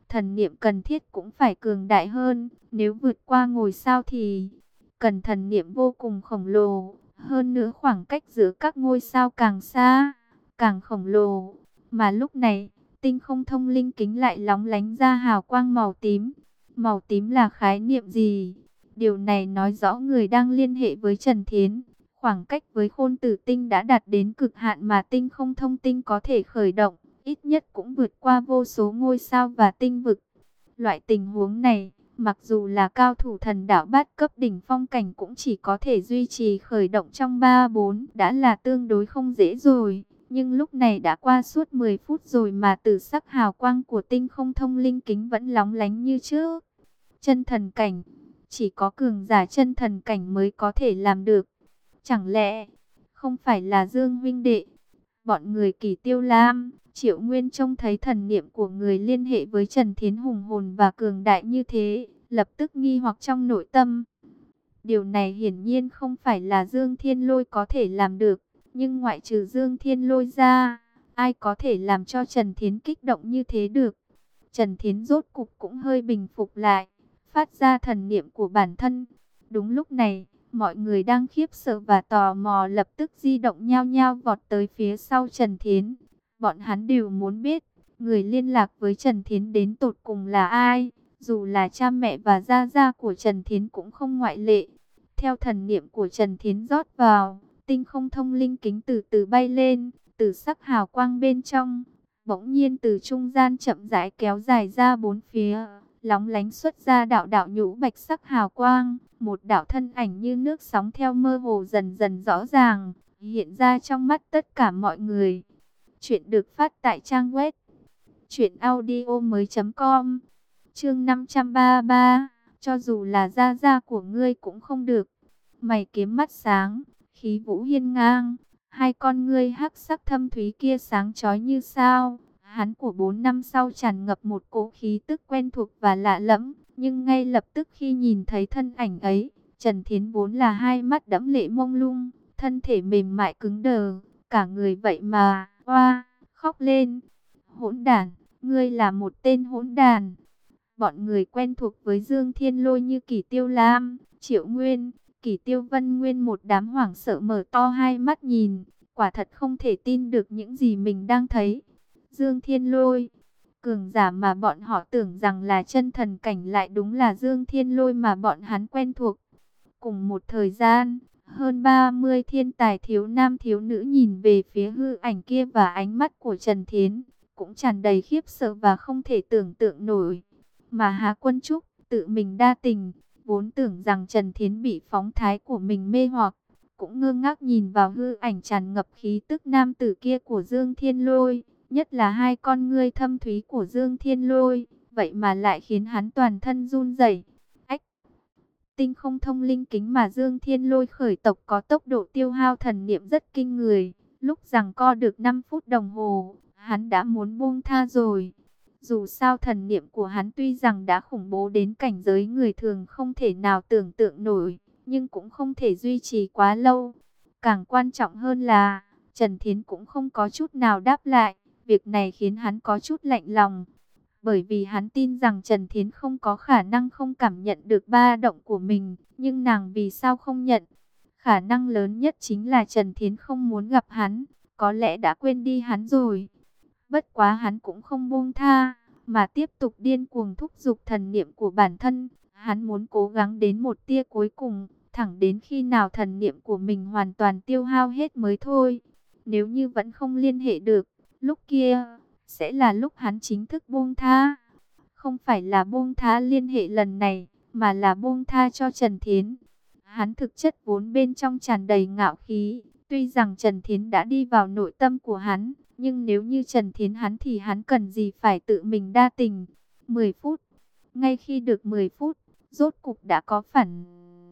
S1: thần niệm cần thiết cũng phải cường đại hơn. Nếu vượt qua ngôi sao thì cần thần niệm vô cùng khổng lồ. Hơn nữa khoảng cách giữa các ngôi sao càng xa, càng khổng lồ. Mà lúc này, tinh không thông linh kính lại lóng lánh ra hào quang màu tím. Màu tím là khái niệm gì? Điều này nói rõ người đang liên hệ với Trần Thiến. Khoảng cách với Khôn Tử Tinh đã đạt đến cực hạn mà tinh không thông tinh có thể khởi động. Ít nhất cũng vượt qua vô số ngôi sao và tinh vực. Loại tình huống này, mặc dù là cao thủ thần đạo bát cấp đỉnh phong cảnh cũng chỉ có thể duy trì khởi động trong ba bốn đã là tương đối không dễ rồi. Nhưng lúc này đã qua suốt mười phút rồi mà tử sắc hào quang của tinh không thông linh kính vẫn lóng lánh như trước. Chân thần cảnh, chỉ có cường giả chân thần cảnh mới có thể làm được. Chẳng lẽ không phải là Dương huynh đệ? Bọn người Kỳ Tiêu Lam, Triệu Nguyên trông thấy thần niệm của người liên hệ với Trần Thiến hùng hồn và cường đại như thế, lập tức nghi hoặc trong nội tâm. Điều này hiển nhiên không phải là Dương Thiên Lôi có thể làm được, nhưng ngoại trừ Dương Thiên Lôi ra, ai có thể làm cho Trần Thiến kích động như thế được? Trần Thiến rốt cục cũng hơi bình phục lại, phát ra thần niệm của bản thân. Đúng lúc này, mọi người đang khiếp sợ và tò mò lập tức di động nhao nhao vọt tới phía sau Trần Thiến. Bọn hắn đều muốn biết, người liên lạc với Trần Thiến đến tột cùng là ai, dù là cha mẹ và gia gia của Trần Thiến cũng không ngoại lệ. Theo thần niệm của Trần Thiến rót vào, tinh không thông linh kính từ từ bay lên, từ sắc hào quang bên trong, bỗng nhiên từ trung gian chậm rãi kéo dài ra bốn phía, lóng lánh xuất ra đạo đạo nhũ bạch sắc hào quang, một đạo thân ảnh như nước sóng theo mơ hồ dần dần rõ ràng, hiện ra trong mắt tất cả mọi người. Chuyện được phát tại trang web truyện audio mới chấm com. Chương năm trăm ba mươi ba, cho dù là gia gia của ngươi cũng không được. Mày kiếm mắt sáng, khí vũ hiên ngang, hai con ngươi hắc sắc thâm thúy kia sáng chói như sao. Hắn của bốn năm sau tràn ngập một cỗ khí tức quen thuộc và lạ lẫm, nhưng ngay lập tức khi nhìn thấy thân ảnh ấy, Trần Thiến vốn là hai mắt đẫm lệ mông lung, thân thể mềm mại cứng đờ, cả người vậy mà oa khóc lên. Hỗn đản, ngươi là một tên hỗn đàn. Bọn người quen thuộc với Dương Thiên Lôi như Kỳ Tiêu Lam, Triệu Nguyên, Kỳ Tiêu Vân Nguyên một đám hoảng sợ mở to hai mắt nhìn, quả thật không thể tin được những gì mình đang thấy. Dương Thiên Lôi, cường giả mà bọn họ tưởng rằng là chân thần cảnh lại đúng là Dương Thiên Lôi mà bọn hắn quen thuộc. Cùng một thời gian, hơn ba mươi thiên tài thiếu nam thiếu nữ nhìn về phía hư ảnh kia và ánh mắt của Trần Thiến, cũng tràn đầy khiếp sợ và không thể tưởng tượng nổi. Mà Hà Quân Trúc tự mình đa tình, vốn tưởng rằng Trần Thiến bị phóng thái của mình mê hoặc, cũng ngơ ngác nhìn vào hư ảnh tràn ngập khí tức nam tử kia của Dương Thiên Lôi, nhất là hai con ngươi thâm thúy của Dương Thiên Lôi, vậy mà lại khiến hắn toàn thân run rẩy. Ách! Tinh không thông linh kính mà Dương Thiên Lôi khởi tộc có tốc độ tiêu hao thần niệm rất kinh người, lúc giằng co được năm phút đồng hồ, hắn đã muốn buông tha rồi. Dù sao thần niệm của hắn tuy rằng đã khủng bố đến cảnh giới người thường không thể nào tưởng tượng nổi, nhưng cũng không thể duy trì quá lâu. Càng quan trọng hơn là, Trần Thiến cũng không có chút nào đáp lại, việc này khiến hắn có chút lạnh lòng. Bởi vì hắn tin rằng Trần Thiến không có khả năng không cảm nhận được ba động của mình, nhưng nàng vì sao không nhận? Khả năng lớn nhất chính là Trần Thiến không muốn gặp hắn, có lẽ đã quên đi hắn rồi. Bất quá hắn cũng không buông tha, mà tiếp tục điên cuồng thúc giục thần niệm của bản thân. Hắn muốn cố gắng đến một tia cuối cùng, thẳng đến khi nào thần niệm của mình hoàn toàn tiêu hao hết mới thôi. Nếu như vẫn không liên hệ được, lúc kia sẽ là lúc hắn chính thức buông tha. Không phải là buông tha liên hệ lần này, mà là buông tha cho Trần Thiến. Hắn thực chất vốn bên trong tràn đầy ngạo khí. Tuy rằng Trần Thiến đã đi vào nội tâm của hắn, nhưng nếu như Trần Thiến hắn thì hắn cần gì phải tự mình đa tình. mười phút. Ngay khi được mười phút, rốt cục đã có phản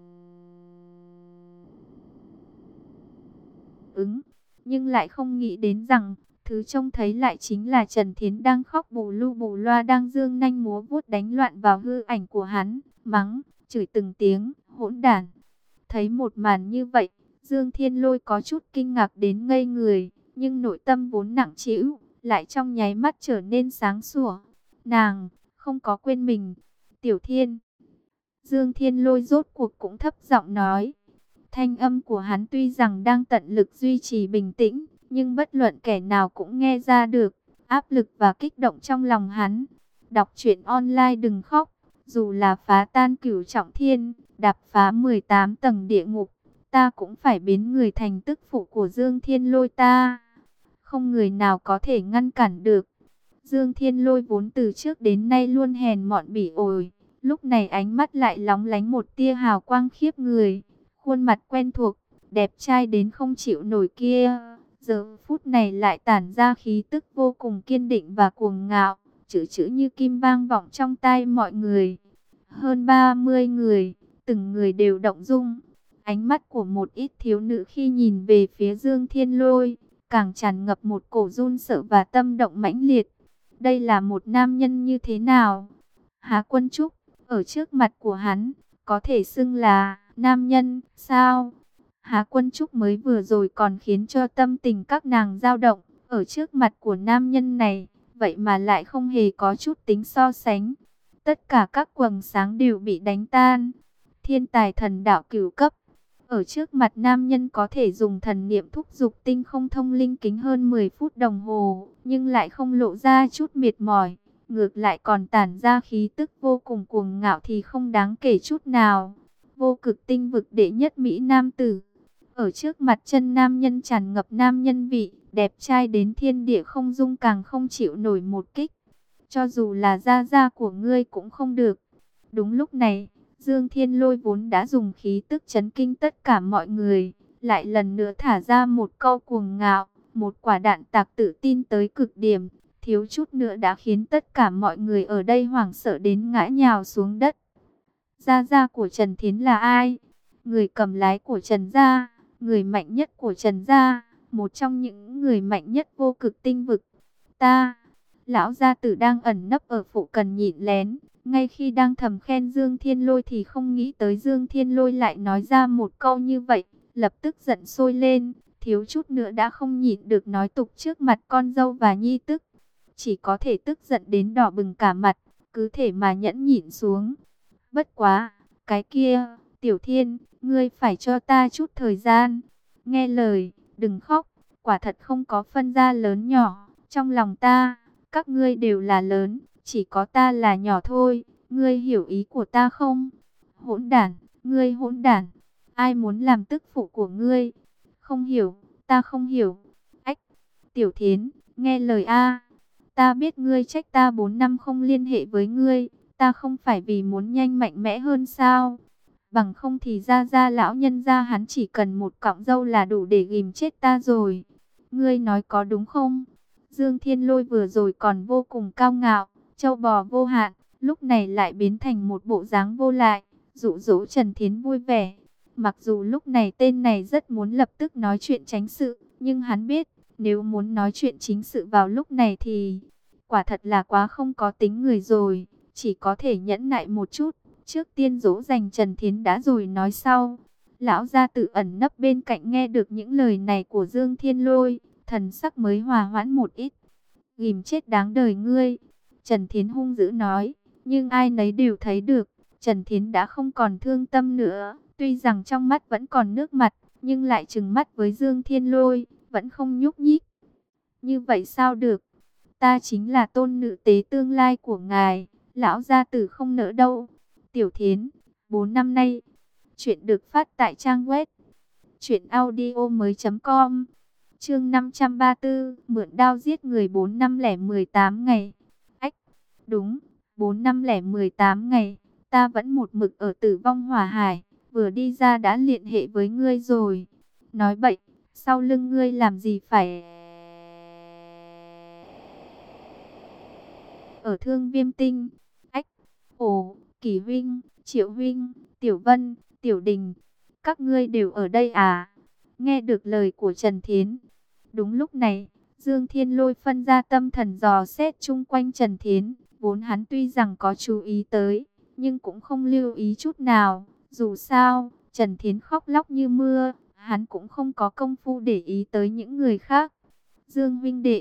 S1: ứng. Nhưng lại không nghĩ đến rằng, thứ trông thấy lại chính là Trần Thiến đang khóc bù lu bù loa, đang giương nanh múa vuốt đánh loạn vào hư ảnh của hắn, mắng, chửi từng tiếng, hỗn đản. Thấy một màn như vậy, Dương Thiên Lôi có chút kinh ngạc đến ngây người, nhưng nội tâm vốn nặng trĩu, lại trong nháy mắt trở nên sáng sủa. Nàng không có quên mình. Tiểu Thiên. Dương Thiên Lôi rốt cuộc cũng thấp giọng nói. Thanh âm của hắn tuy rằng đang tận lực duy trì bình tĩnh, nhưng bất luận kẻ nào cũng nghe ra được áp lực và kích động trong lòng hắn. Đọc truyện online đừng khóc, dù là phá tan cửu trọng thiên, đạp phá mười tám tầng địa ngục, ta cũng phải biến người thành tức phụ của Dương Thiên Lôi ta. Không người nào có thể ngăn cản được. Dương Thiên Lôi vốn từ trước đến nay luôn hèn mọn bỉ ổi, lúc này ánh mắt lại lóng lánh một tia hào quang khiếp người. Khuôn mặt quen thuộc, đẹp trai đến không chịu nổi kia, giờ phút này lại tản ra khí tức vô cùng kiên định và cuồng ngạo, chữ chữ như kim vang vọng trong tai mọi người. Hơn ba mươi người, từng người đều động dung. Ánh mắt của một ít thiếu nữ khi nhìn về phía Dương Thiên Lôi, càng tràn ngập một cổ run sợ và tâm động mãnh liệt. Đây là một nam nhân như thế nào? Hà Quân Trúc, ở trước mặt của hắn, có thể xưng là nam nhân, sao? Hà Quân Trúc mới vừa rồi còn khiến cho tâm tình các nàng dao động, ở trước mặt của nam nhân này, vậy mà lại không hề có chút tính so sánh. Tất cả các quầng sáng đều bị đánh tan. Thiên tài thần đạo cửu cấp, ở trước mặt nam nhân có thể dùng thần niệm thúc giục tinh không thông linh kính hơn mười phút đồng hồ, nhưng lại không lộ ra chút mệt mỏi, ngược lại còn tản ra khí tức vô cùng cuồng ngạo thì không đáng kể chút nào. Vô cực tinh vực đệ nhất Mỹ nam tử, ở trước mặt chân nam nhân tràn ngập nam nhân vị, đẹp trai đến thiên địa không dung, càng không chịu nổi một kích. Cho dù là gia gia của ngươi cũng không được. Đúng lúc này, Dương Thiên Lôi vốn đã dùng khí tức chấn kinh tất cả mọi người, lại lần nữa thả ra một câu cuồng ngạo, một quả đạn tạc tự tin tới cực điểm, thiếu chút nữa đã khiến tất cả mọi người ở đây hoảng sợ đến ngã nhào xuống đất. Gia gia của Trần Thiến là ai? Người cầm lái của Trần gia, người mạnh nhất của Trần gia, một trong những người mạnh nhất vô cực tinh vực. Ta, lão gia tử đang ẩn nấp ở phụ cận nhịn lén, ngay khi đang thầm khen Dương Thiên Lôi thì không nghĩ tới Dương Thiên Lôi lại nói ra một câu như vậy, lập tức giận sôi lên, thiếu chút nữa đã không nhịn được nói tục trước mặt con dâu và nhi tức. Chỉ có thể tức giận đến đỏ bừng cả mặt, cứ thể mà nhẫn nhịn xuống. Bất quá, cái kia, Tiểu Thiên, ngươi phải cho ta chút thời gian. Nghe lời, đừng khóc, quả thật không có phân gia lớn nhỏ, trong lòng ta, các ngươi đều là lớn, chỉ có ta là nhỏ thôi, ngươi hiểu ý của ta không? Hỗn đản, ngươi hỗn đản, ai muốn làm tức phụ của ngươi? Không hiểu, ta không hiểu. Ách, Tiểu Thiến, nghe lời a. Ta biết ngươi trách ta bốn năm không liên hệ với ngươi, ta không phải vì muốn nhanh mạnh mẽ hơn sao? Bằng không thì ra ra lão nhân gia hắn chỉ cần một cọng râu là đủ để ghim chết ta rồi. Ngươi nói có đúng không? Dương Thiên Lôi vừa rồi còn vô cùng cao ngạo, trâu bò vô hạn, lúc này lại biến thành một bộ dáng vô lại, dụ dỗ Trần Thiến vui vẻ. Mặc dù lúc này tên này rất muốn lập tức nói chuyện tránh sự, nhưng hắn biết, nếu muốn nói chuyện chính sự vào lúc này thì quả thật là quá không có tính người rồi, chỉ có thể nhẫn nại một chút. Trước tiên dỗ dành Trần Thiến đã rồi nói sau. Lão gia tự ẩn nấp bên cạnh nghe được những lời này của Dương Thiên Lôi, thần sắc mới hòa hoãn một ít. Ghim chết đáng đời ngươi, Trần Thiến hung dữ nói, nhưng ai nấy đều thấy được, Trần Thiến đã không còn thương tâm nữa, tuy rằng trong mắt vẫn còn nước mặt, nhưng lại trừng mắt với Dương Thiên Lôi, vẫn không nhúc nhích. Như vậy sao được? Ta chính là tôn nữ tế tương lai của ngài, lão gia tử không nỡ đâu. Tiểu Thiến, bốn năm nay, chuyện được phát tại trang web truyện audio mới chấm com. Chương năm trăm ba mươi tư, mượn đao giết người bốn năm lẻ mười tám ngày. Ách, đúng, bốn năm lẻ mười tám ngày, ta vẫn một mực ở Tử Vong Hỏa Hải, vừa đi ra đã liên hệ với ngươi rồi. Nói bậy, sau lưng ngươi làm gì phải ở Thương Viêm Tinh? Ách, ồ, Kỳ huynh, Triệu huynh, Tiểu Vân, Tiểu Đình, các ngươi đều ở đây à? Nghe được lời của Trần Thiến. Đúng lúc này, Dương Thiên Lôi phân ra tâm thần dò xét chung quanh Trần Thiến. Vốn hắn tuy rằng có chú ý tới, nhưng cũng không lưu ý chút nào. Dù sao, Trần Thiến khóc lóc như mưa, hắn cũng không có công phu để ý tới những người khác. Dương huynh đệ,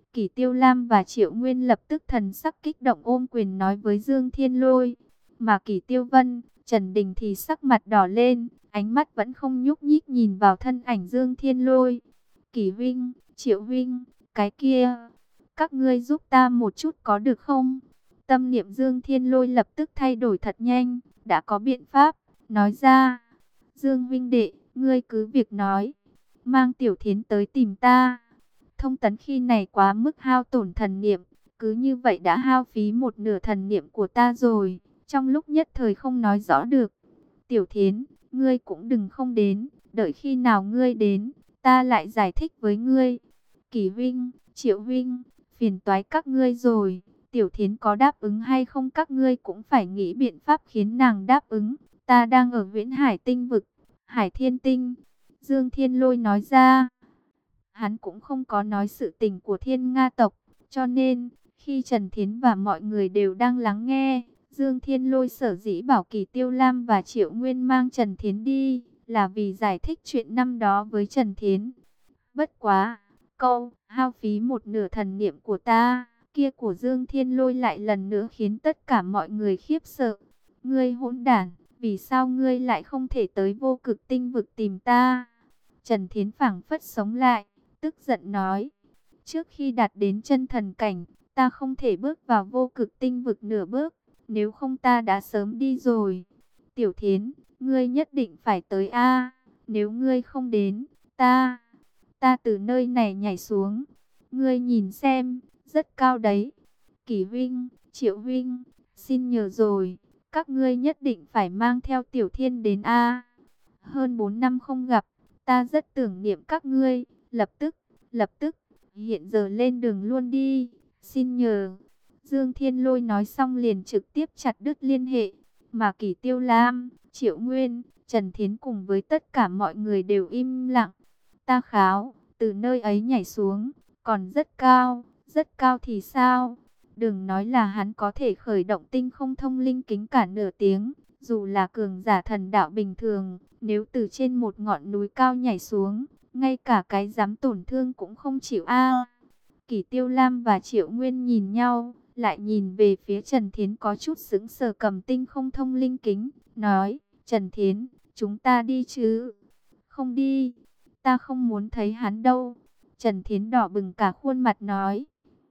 S1: Kỷ Tiêu Lam và Triệu Nguyên lập tức thần sắc kích động ôm quyền nói với Dương Thiên Lôi. Mà Kỷ Tiêu Vân, Trần Đình thì sắc mặt đỏ lên, ánh mắt vẫn không nhúc nhích nhìn vào thân ảnh Dương Thiên Lôi. Kỷ huynh, Triệu huynh, cái kia, các ngươi giúp ta một chút có được không? Tâm niệm Dương Thiên Lôi lập tức thay đổi thật nhanh, đã có biện pháp, nói ra. Dương huynh đệ, ngươi cứ việc nói, mang Tiểu Thiến tới tìm ta. Thông tấn khi này quá mức hao tổn thần niệm, cứ như vậy đã hao phí một nửa thần niệm của ta rồi, trong lúc nhất thời không nói rõ được. Tiểu Thiến, ngươi cũng đừng không đến, đợi khi nào ngươi đến, ta lại giải thích với ngươi. Kỷ huynh, Triệu huynh, phiền toái các ngươi rồi, Tiểu Thiến có đáp ứng hay không các ngươi cũng phải nghĩ biện pháp khiến nàng đáp ứng. Ta đang ở Viễn Hải Tinh vực, Hải Thiên Tinh. Dương Thiên Lôi nói ra. Hắn cũng không có nói sự tình của Thiên Nga tộc, cho nên khi Trần Thiến và mọi người đều đang lắng nghe, Dương Thiên Lôi sở dĩ bảo Kỷ Tiêu Lam và Triệu Nguyên mang Trần Thiến đi, là vì giải thích chuyện năm đó với Trần Thiến. Bất quá, câu hao phí một nửa thần niệm của ta, kia của Dương Thiên Lôi lại lần nữa khiến tất cả mọi người khiếp sợ. Ngươi hỗn đản, vì sao ngươi lại không thể tới Vô Cực Tinh vực tìm ta? Trần Thiến phảng phất sống lại, tức giận nói, trước khi đạt đến chân thần cảnh, ta không thể bước vào Vô Cực Tinh vực nửa bước, nếu không ta đã sớm đi rồi. Tiểu Thiến, ngươi nhất định phải tới a, nếu ngươi không đến, ta, ta từ nơi này nhảy xuống. Ngươi nhìn xem, rất cao đấy. Kỷ huynh, Triệu huynh, xin nhờ rồi, các ngươi nhất định phải mang theo Tiểu Thiên đến a. Hơn bốn năm không gặp, ta rất tưởng niệm các ngươi, lập tức, lập tức, hiện giờ lên đường luôn đi, xin nhờ. Dương Thiên Lôi nói xong liền trực tiếp chặt đứt liên hệ, mà Kỷ Tiêu Lam, Triệu Nguyên, Trần Thiến cùng với tất cả mọi người đều im lặng. Ta kháo, từ nơi ấy nhảy xuống, còn rất cao, rất cao thì sao? Đừng nói là hắn có thể khởi động tinh không thông linh kính cả nửa tiếng, dù là cường giả thần đạo bình thường, nếu từ trên một ngọn núi cao nhảy xuống, ngay cả cái dám tổn thương cũng không chịu a. Kỷ Tiêu Lam và Triệu Nguyên nhìn nhau, lại nhìn về phía Trần Thiến có chút sững sờ cầm tinh không thông linh kính, nói, Trần Thiến, chúng ta đi chứ? Không đi, ta không muốn thấy hắn đâu. Trần Thiến đỏ bừng cả khuôn mặt nói,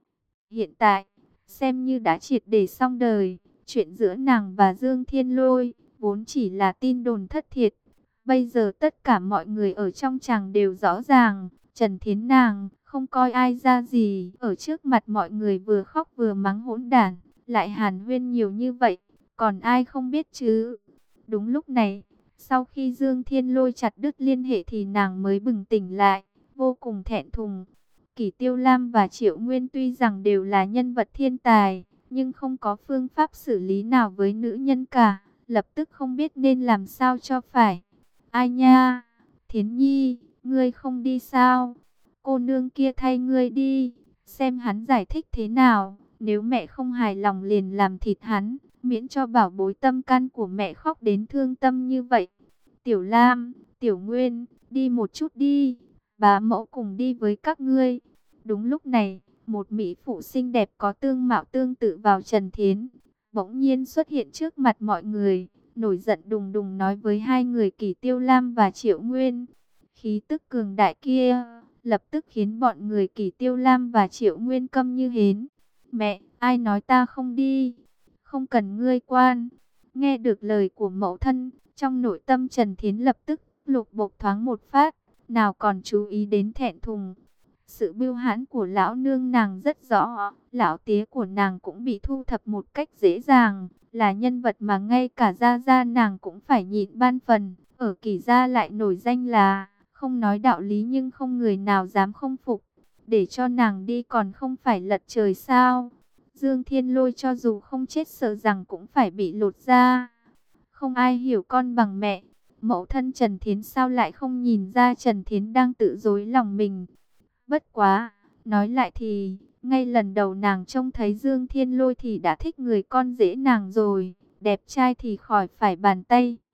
S1: hiện tại, xem như đã triệt để xong đời, chuyện giữa nàng và Dương Thiên Lôi, vốn chỉ là tin đồn thất thiệt. Bây giờ tất cả mọi người ở trong tràng đều rõ ràng, Trần Thiến nàng không coi ai ra gì, ở trước mặt mọi người vừa khóc vừa mắng hỗn đản, lại hàn huyên nhiều như vậy, còn ai không biết chứ. Đúng lúc này, sau khi Dương Thiên Lôi chặt đứt liên hệ thì nàng mới bừng tỉnh lại, vô cùng thẹn thùng. Kỷ Tiêu Lam và Triệu Nguyên tuy rằng đều là nhân vật thiên tài, nhưng không có phương pháp xử lý nào với nữ nhân cả, lập tức không biết nên làm sao cho phải. Ai nha, Thiến Nhi, ngươi không đi sao? Cô nương kia thay ngươi đi, xem hắn giải thích thế nào. Nếu mẹ không hài lòng liền làm thịt hắn, miễn cho bảo bối tâm can của mẹ khóc đến thương tâm như vậy. Tiểu Lam, Tiểu Nguyên, đi một chút đi, bá mẫu cùng đi với các ngươi. Đúng lúc này, một mỹ phụ xinh đẹp có tương mạo tương tự vào Trần Thiến, bỗng nhiên xuất hiện trước mặt mọi người, nổi giận đùng đùng nói với hai người Kỷ Tiêu Lam và Triệu Nguyên. Khí tức cường đại kia, lập tức khiến bọn người Kỷ Tiêu Lam và Triệu Nguyên câm như hến. Mẹ, ai nói ta không đi? Không cần ngươi quan. Nghe được lời của mẫu thân, trong nội tâm Trần Thiến lập tức lục bộc thoáng một phát, nào còn chú ý đến thẹn thùng. Sự bưu hãn của lão nương nàng rất rõ, lão tía của nàng cũng bị thu thập một cách dễ dàng, là nhân vật mà ngay cả gia gia nàng cũng phải nhịn ban phần. Ở Kỷ gia lại nổi danh là không nói đạo lý nhưng không người nào dám không phục, để cho nàng đi còn không phải lật trời sao? Dương Thiên Lôi cho dù không chết sợ rằng cũng phải bị lột da. Không ai hiểu con bằng mẹ. Mẫu thân Trần Thiến sao lại không nhìn ra Trần Thiến đang tự dối lòng mình? Bất quá, nói lại thì, ngay lần đầu nàng trông thấy Dương Thiên Lôi thì đã thích người con rể nàng rồi, đẹp trai thì khỏi phải bàn tay.